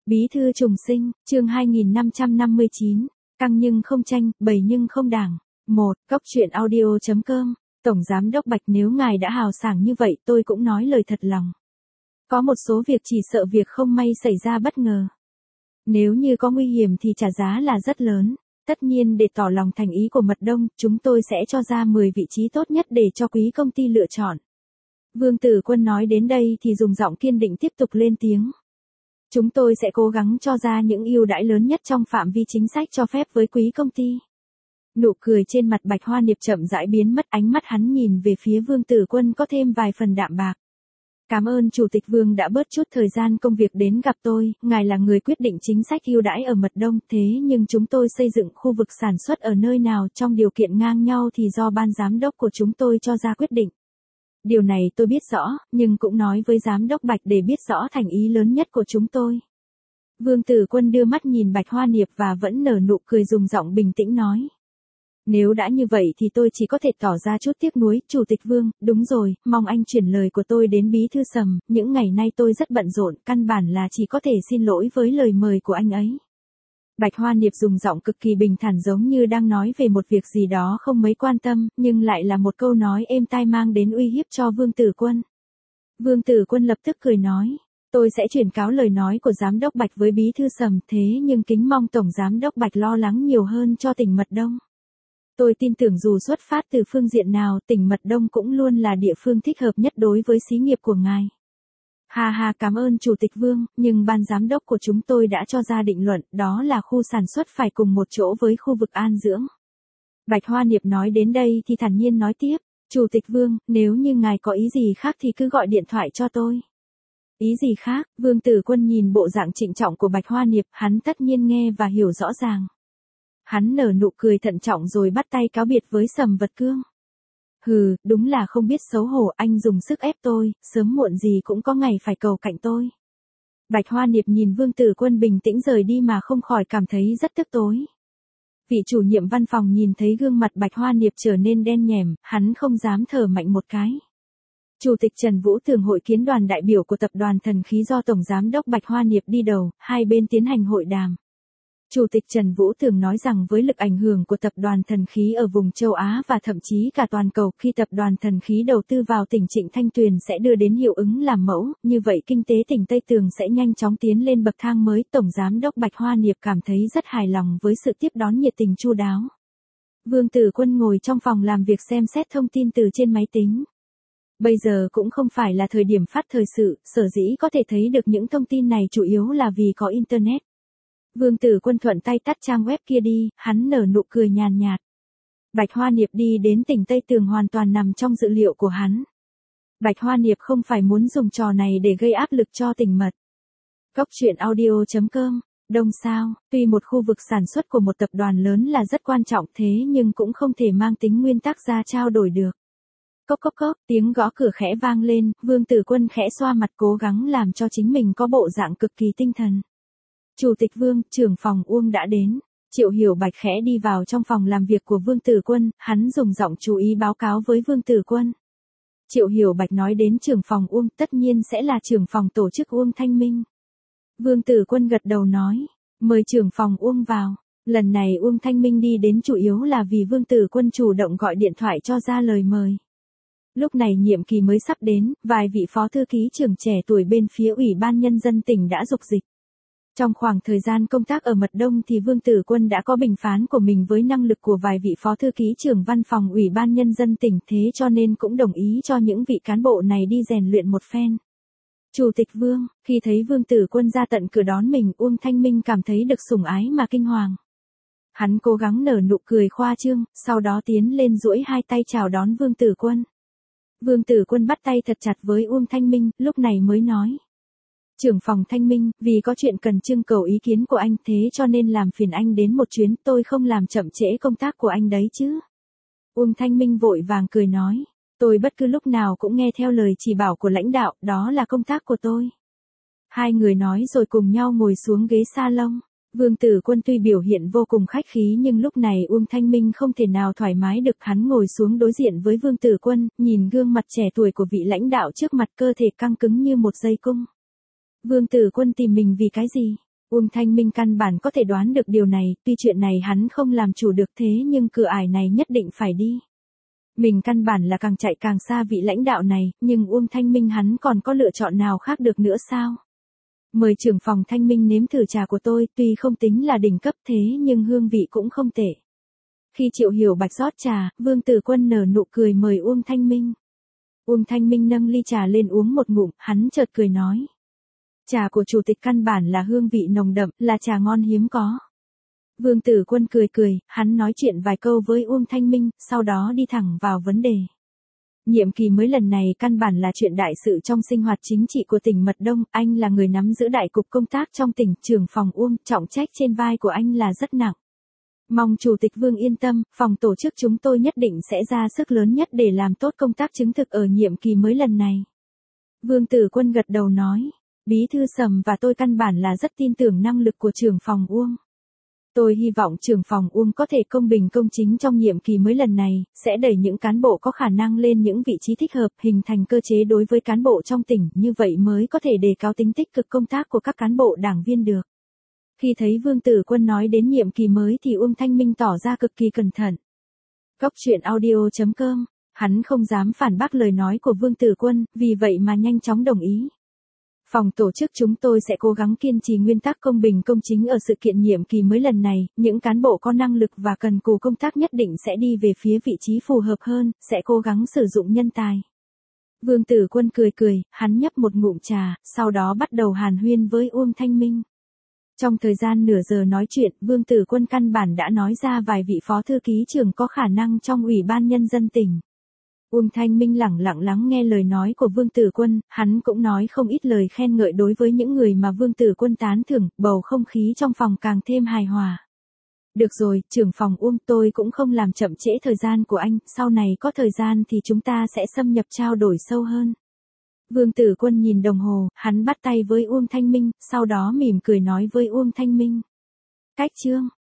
Bí thư trùng sinh, chương 2559, căng nhưng không tranh, bầy nhưng không đảng. 1. Cốc truyện audio.com. Tổng Giám đốc Bạch, nếu ngài đã hào sảng như vậy tôi cũng nói lời thật lòng. Có một số việc chỉ sợ việc không may xảy ra bất ngờ. Nếu như có nguy hiểm thì trả giá là rất lớn. Tất nhiên để tỏ lòng thành ý của Mật Đông, chúng tôi sẽ cho ra 10 vị trí tốt nhất để cho quý công ty lựa chọn. Vương Tử Quân nói đến đây thì dùng giọng kiên định tiếp tục lên tiếng. Chúng tôi sẽ cố gắng cho ra những ưu đãi lớn nhất trong phạm vi chính sách cho phép với quý công ty. Nụ cười trên mặt Bạch Hoa Niệp chậm rãi biến mất, ánh mắt hắn nhìn về phía Vương Tử Quân có thêm vài phần đạm bạc. Cảm ơn Chủ tịch Vương đã bớt chút thời gian công việc đến gặp tôi, ngài là người quyết định chính sách ưu đãi ở Mật Đông, thế nhưng chúng tôi xây dựng khu vực sản xuất ở nơi nào trong điều kiện ngang nhau thì do ban giám đốc của chúng tôi cho ra quyết định. Điều này tôi biết rõ, nhưng cũng nói với giám đốc Bạch để biết rõ thành ý lớn nhất của chúng tôi. Vương Tử Quân đưa mắt nhìn Bạch Hoa Niệp và vẫn nở nụ cười, dùng giọng bình tĩnh nói. Nếu đã như vậy thì tôi chỉ có thể tỏ ra chút tiếc nuối, Chủ tịch Vương, đúng rồi, mong anh chuyển lời của tôi đến Bí thư Sầm, những ngày nay tôi rất bận rộn, căn bản là chỉ có thể xin lỗi với lời mời của anh ấy. Bạch Hoa Niệp dùng giọng cực kỳ bình thản giống như đang nói về một việc gì đó không mấy quan tâm, nhưng lại là một câu nói êm tai mang đến uy hiếp cho Vương Tử Quân. Vương Tử Quân lập tức cười nói, tôi sẽ chuyển cáo lời nói của Giám đốc Bạch với Bí thư Sầm, thế nhưng kính mong Tổng Giám đốc Bạch lo lắng nhiều hơn cho tỉnh Mật Đông. Tôi tin tưởng dù xuất phát từ phương diện nào, tỉnh Mật Đông cũng luôn là địa phương thích hợp nhất đối với xí nghiệp của ngài. Ha ha, cảm ơn Chủ tịch Vương, nhưng ban giám đốc của chúng tôi đã cho ra định luận, đó là khu sản xuất phải cùng một chỗ với khu vực an dưỡng. Bạch Hoa Niệp nói đến đây thì thản nhiên nói tiếp, Chủ tịch Vương, nếu như ngài có ý gì khác thì cứ gọi điện thoại cho tôi. Ý gì khác? Vương Tử Quân nhìn bộ dạng trịnh trọng của Bạch Hoa Niệp, hắn tất nhiên nghe và hiểu rõ ràng. Hắn nở nụ cười thận trọng rồi bắt tay cáo biệt với Sầm Vật Cương. Hừ, đúng là không biết xấu hổ, anh dùng sức ép tôi, sớm muộn gì cũng có ngày phải cầu cạnh tôi. Bạch Hoa Niệp nhìn Vương Tử Quân bình tĩnh rời đi mà không khỏi cảm thấy rất tức tối. Vị chủ nhiệm văn phòng nhìn thấy gương mặt Bạch Hoa Niệp trở nên đen nhẻm, hắn không dám thở mạnh một cái. Chủ tịch Trần Vũ Tường hội kiến đoàn đại biểu của tập đoàn Thần Khí do Tổng Giám đốc Bạch Hoa Niệp đi đầu, hai bên tiến hành hội đàm. Chủ tịch Trần Vũ Tường nói rằng với lực ảnh hưởng của tập đoàn Thần Khí ở vùng châu Á và thậm chí cả toàn cầu, khi tập đoàn Thần Khí đầu tư vào tỉnh Trịnh Thanh Tuyền sẽ đưa đến hiệu ứng làm mẫu, như vậy kinh tế tỉnh Tây Tường sẽ nhanh chóng tiến lên bậc thang mới. Tổng Giám đốc Bạch Hoa Niệp cảm thấy rất hài lòng với sự tiếp đón nhiệt tình chu đáo. Vương Tử Quân ngồi trong phòng làm việc xem xét thông tin từ trên máy tính. Bây giờ cũng không phải là thời điểm phát thời sự, sở dĩ có thể thấy được những thông tin này chủ yếu là vì có Internet. Vương Tử Quân thuận tay tắt trang web kia đi, hắn nở nụ cười nhàn nhạt. Bạch Hoa Niệp đi đến tỉnh Tây Tường hoàn toàn nằm trong dự liệu của hắn. Bạch Hoa Niệp không phải muốn dùng trò này để gây áp lực cho tỉnh Mật. Cốc truyện audio.com. Đông sao, tuy một khu vực sản xuất của một tập đoàn lớn là rất quan trọng thế nhưng cũng không thể mang tính nguyên tắc ra trao đổi được. Cốc cốc cốc, tiếng gõ cửa khẽ vang lên, Vương Tử Quân khẽ xoa mặt cố gắng làm cho chính mình có bộ dạng cực kỳ tinh thần. Chủ tịch Vương, trưởng phòng Uông đã đến. Triệu Hiểu Bạch khẽ đi vào trong phòng làm việc của Vương Tử Quân, hắn dùng giọng chú ý báo cáo với Vương Tử Quân. Triệu Hiểu Bạch nói đến trưởng phòng Uông, tất nhiên sẽ là trưởng phòng tổ chức Uông Thanh Minh. Vương Tử Quân gật đầu nói, mời trưởng phòng Uông vào. Lần này Uông Thanh Minh đi đến chủ yếu là vì Vương Tử Quân chủ động gọi điện thoại cho ra lời mời. Lúc này nhiệm kỳ mới sắp đến, vài vị phó thư ký trưởng trẻ tuổi bên phía Ủy ban Nhân dân tỉnh đã dục dịch. Trong khoảng thời gian công tác ở Mật Đông thì Vương Tử Quân đã có bình phán của mình với năng lực của vài vị phó thư ký trưởng văn phòng Ủy ban Nhân dân tỉnh, thế cho nên cũng đồng ý cho những vị cán bộ này đi rèn luyện một phen. Chủ tịch Vương, khi thấy Vương Tử Quân ra tận cửa đón mình, Uông Thanh Minh cảm thấy được sủng ái mà kinh hoàng. Hắn cố gắng nở nụ cười khoa trương, sau đó tiến lên duỗi hai tay chào đón Vương Tử Quân. Vương Tử Quân bắt tay thật chặt với Uông Thanh Minh, lúc này mới nói. Trưởng phòng Thanh Minh, vì có chuyện cần trưng cầu ý kiến của anh thế cho nên làm phiền anh đến một chuyến, tôi không làm chậm trễ công tác của anh đấy chứ. Uông Thanh Minh vội vàng cười nói, tôi bất cứ lúc nào cũng nghe theo lời chỉ bảo của lãnh đạo, đó là công tác của tôi. Hai người nói rồi cùng nhau ngồi xuống ghế salon. Vương Tử Quân tuy biểu hiện vô cùng khách khí nhưng lúc này Uông Thanh Minh không thể nào thoải mái được, hắn ngồi xuống đối diện với Vương Tử Quân, nhìn gương mặt trẻ tuổi của vị lãnh đạo trước mặt, cơ thể căng cứng như một dây cung. Vương Tử Quân tìm mình vì cái gì? Uông Thanh Minh căn bản có thể đoán được điều này, tuy chuyện này hắn không làm chủ được thế nhưng cửa ải này nhất định phải đi. Mình căn bản là càng chạy càng xa vị lãnh đạo này, nhưng Uông Thanh Minh hắn còn có lựa chọn nào khác được nữa sao? Mời trưởng phòng Thanh Minh nếm thử trà của tôi, tuy không tính là đỉnh cấp thế nhưng hương vị cũng không tệ. Khi Triệu Hiểu Bạch rót trà, Vương Tử Quân nở nụ cười mời Uông Thanh Minh. Uông Thanh Minh nâng ly trà lên uống một ngụm, hắn chợt cười nói. Trà của chủ tịch căn bản là hương vị nồng đậm, là trà ngon hiếm có. Vương Tử Quân cười, hắn nói chuyện vài câu với Uông Thanh Minh, sau đó đi thẳng vào vấn đề. Nhiệm kỳ mới lần này căn bản là chuyện đại sự trong sinh hoạt chính trị của tỉnh Mật Đông, anh là người nắm giữ đại cục công tác trong tỉnh, trưởng phòng Uông, trọng trách trên vai của anh là rất nặng. Mong Chủ tịch Vương yên tâm, phòng tổ chức chúng tôi nhất định sẽ ra sức lớn nhất để làm tốt công tác chứng thực ở nhiệm kỳ mới lần này. Vương Tử Quân gật đầu nói, Bí thư Sầm và tôi căn bản là rất tin tưởng năng lực của trưởng phòng Uông. Tôi hy vọng trưởng phòng Uông có thể công bình công chính trong nhiệm kỳ mới lần này, sẽ đẩy những cán bộ có khả năng lên những vị trí thích hợp, hình thành cơ chế đối với cán bộ trong tỉnh, như vậy mới có thể đề cao tính tích cực công tác của các cán bộ đảng viên được. Khi thấy Vương Tử Quân nói đến nhiệm kỳ mới thì Uông Thanh Minh tỏ ra cực kỳ cẩn thận. Góc truyện audio.com, hắn không dám phản bác lời nói của Vương Tử Quân, vì vậy mà nhanh chóng đồng ý. Phòng tổ chức chúng tôi sẽ cố gắng kiên trì nguyên tắc công bình công chính ở sự kiện nhiệm kỳ mới lần này, những cán bộ có năng lực và cần cù công tác nhất định sẽ đi về phía vị trí phù hợp hơn, sẽ cố gắng sử dụng nhân tài. Vương Tử Quân cười, hắn nhấp một ngụm trà, sau đó bắt đầu hàn huyên với Uông Thanh Minh. Trong thời gian nửa giờ nói chuyện, Vương Tử Quân căn bản đã nói ra vài vị phó thư ký trưởng có khả năng trong Ủy ban Nhân dân tỉnh. Uông Thanh Minh lẳng lặng lắng nghe lời nói của Vương Tử Quân, hắn cũng nói không ít lời khen ngợi đối với những người mà Vương Tử Quân tán thưởng, bầu không khí trong phòng càng thêm hài hòa. Được rồi, trưởng phòng Uông, tôi cũng không làm chậm trễ thời gian của anh, sau này có thời gian thì chúng ta sẽ xâm nhập trao đổi sâu hơn. Vương Tử Quân nhìn đồng hồ, hắn bắt tay với Uông Thanh Minh, sau đó mỉm cười nói với Uông Thanh Minh. Cách chương